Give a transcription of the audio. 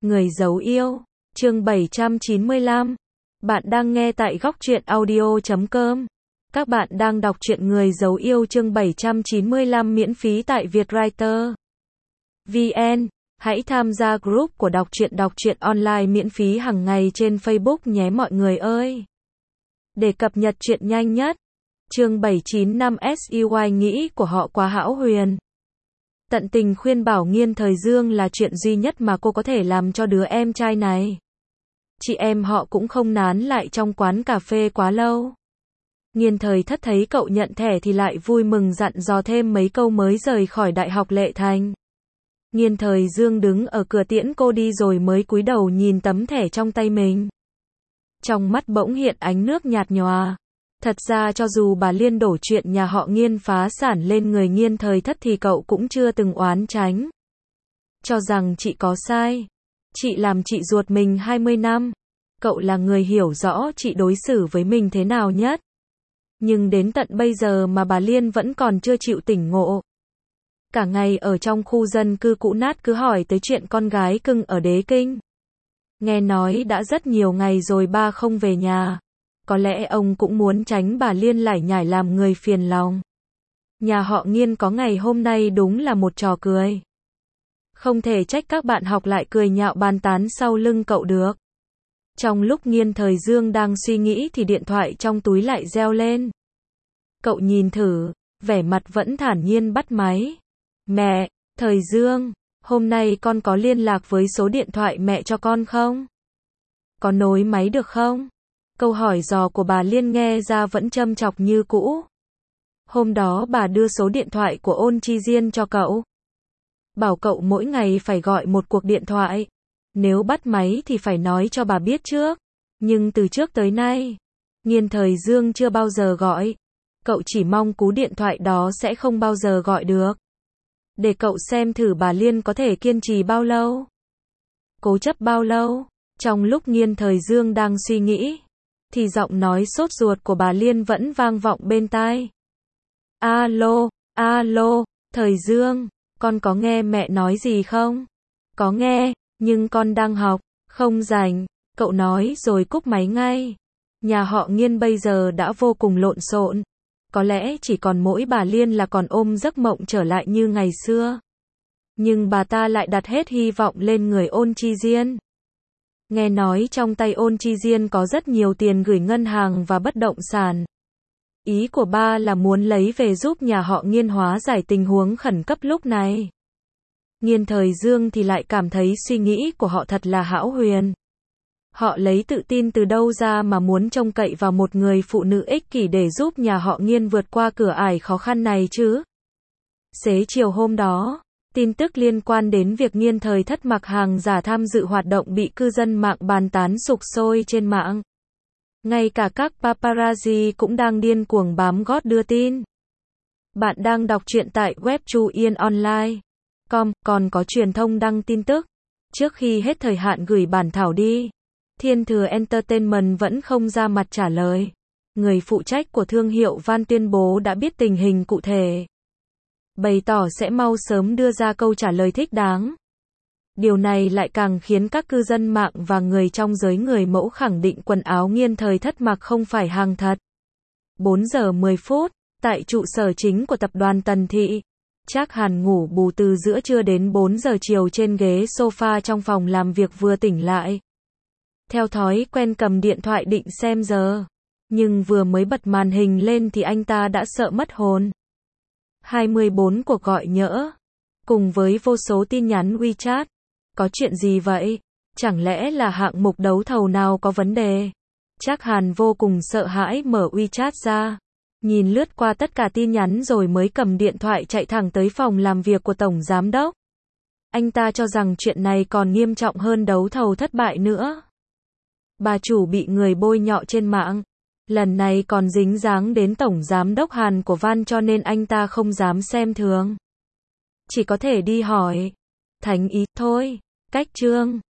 Người giấu yêu, chương 795. Bạn đang nghe tại góc truyện audio.com. Các bạn đang đọc truyện Người giấu yêu chương 795 miễn phí tại Vietwriter VN. Hãy tham gia group của đọc truyện online miễn phí hàng ngày trên Facebook nhé mọi người ơi. Để cập nhật truyện nhanh nhất. Chương 795 SUY nghĩ của họ quá hão huyền. Tận tình khuyên bảo Nghiên Thời Dương là chuyện duy nhất mà cô có thể làm cho đứa em trai này. Chị em họ cũng không nán lại trong quán cà phê quá lâu. Nghiên Thời Thất thấy cậu nhận thẻ thì lại vui mừng dặn dò thêm mấy câu mới rời khỏi Đại học Lệ Thành. Nghiên Thời Dương đứng ở cửa tiễn cô đi rồi mới cúi đầu nhìn tấm thẻ trong tay mình. Trong mắt bỗng hiện ánh nước nhạt nhòa. Thật ra cho dù bà Liên đổ chuyện nhà họ Nghiên phá sản lên người Nghiên Thời Thất thì cậu cũng chưa từng oán tránh. Cho rằng chị có sai. Chị làm chị ruột mình 20 năm. Cậu là người hiểu rõ chị đối xử với mình thế nào nhất. Nhưng đến tận bây giờ mà bà Liên vẫn còn chưa chịu tỉnh ngộ. Cả ngày ở trong khu dân cư cũ nát cứ hỏi tới chuyện con gái cưng ở Đế Kinh. Nghe nói đã rất nhiều ngày rồi ba không về nhà. Có lẽ ông cũng muốn tránh bà Liên lải nhải làm người phiền lòng. Nhà họ Nghiên có ngày hôm nay đúng là một trò cười. Không thể trách các bạn học lại cười nhạo bàn tán sau lưng cậu được. Trong lúc Nghiên Thời Dương đang suy nghĩ thì điện thoại trong túi lại reo lên. Cậu nhìn thử, vẻ mặt vẫn thản nhiên bắt máy. Mẹ, Thời Dương, hôm nay con có liên lạc với số điện thoại mẹ cho con không? Có nối máy được không? Câu hỏi dò của bà Liên nghe ra vẫn châm chọc như cũ. Hôm đó bà đưa số điện thoại của Ôn Chi Diên cho cậu. Bảo cậu mỗi ngày phải gọi một cuộc điện thoại. Nếu bắt máy thì phải nói cho bà biết trước. Nhưng từ trước tới nay, Nghiên Thời Dương chưa bao giờ gọi. Cậu chỉ mong cú điện thoại đó sẽ không bao giờ gọi được. Để cậu xem thử bà Liên có thể kiên trì bao lâu. Cố chấp bao lâu. Trong lúc Nghiên Thời Dương đang suy nghĩ, thì giọng nói sốt ruột của bà Liên vẫn vang vọng bên tai. Alo, alo, Thời Dương, con có nghe mẹ nói gì không? Có nghe, nhưng con đang học, không rảnh, cậu nói rồi cúp máy ngay. Nhà họ Nghiên bây giờ đã vô cùng lộn xộn. Có lẽ chỉ còn mỗi bà Liên là còn ôm giấc mộng trở lại như ngày xưa. Nhưng bà ta lại đặt hết hy vọng lên người Ôn Chi Diên. Nghe nói trong tay Ôn Chi Diên có rất nhiều tiền gửi ngân hàng và bất động sản. Ý của ba là muốn lấy về giúp nhà họ Nghiên hóa giải tình huống khẩn cấp lúc này. Nghiên Thời Dương thì lại cảm thấy suy nghĩ của họ thật là hão huyền. Họ lấy tự tin từ đâu ra mà muốn trông cậy vào một người phụ nữ ích kỷ để giúp nhà họ Nghiên vượt qua cửa ải khó khăn này chứ? Xế chiều hôm đó, tin tức liên quan đến việc Nghiên Thời Thất mặc hàng giả tham dự hoạt động bị cư dân mạng bàn tán sục sôi trên mạng. Ngay cả các paparazzi cũng đang điên cuồng bám gót đưa tin. Bạn đang đọc truyện tại web chuyenonline.com, còn có truyền thông đăng tin tức. Trước khi hết thời hạn gửi bản thảo đi, Thiên Thừa Entertainment vẫn không ra mặt trả lời. Người phụ trách của thương hiệu Van tuyên bố đã biết tình hình cụ thể. Bày tỏ sẽ mau sớm đưa ra câu trả lời thích đáng. Điều này lại càng khiến các cư dân mạng và người trong giới người mẫu khẳng định quần áo Nghiên Thời Thất mặc không phải hàng thật. 4 giờ 10 phút, tại trụ sở chính của tập đoàn Tần Thị, Trác Hàn ngủ bù từ giữa trưa đến 4 giờ chiều trên ghế sofa trong phòng làm việc vừa tỉnh lại. Theo thói quen cầm điện thoại định xem giờ. Nhưng vừa mới bật màn hình lên thì anh ta đã sợ mất hồn. 24 cuộc gọi nhỡ. Cùng với vô số tin nhắn WeChat. Có chuyện gì vậy? Chẳng lẽ là hạng mục đấu thầu nào có vấn đề? Trác Hàn vô cùng sợ hãi mở WeChat ra. Nhìn lướt qua tất cả tin nhắn rồi mới cầm điện thoại chạy thẳng tới phòng làm việc của Tổng Giám Đốc. Anh ta cho rằng chuyện này còn nghiêm trọng hơn đấu thầu thất bại nữa. Bà chủ bị người bôi nhọ trên mạng. Lần này còn dính dáng đến Tổng Giám Đốc Hàn của Van cho nên anh ta không dám xem thường. Chỉ có thể đi hỏi. Thánh ý thôi. Cách chương.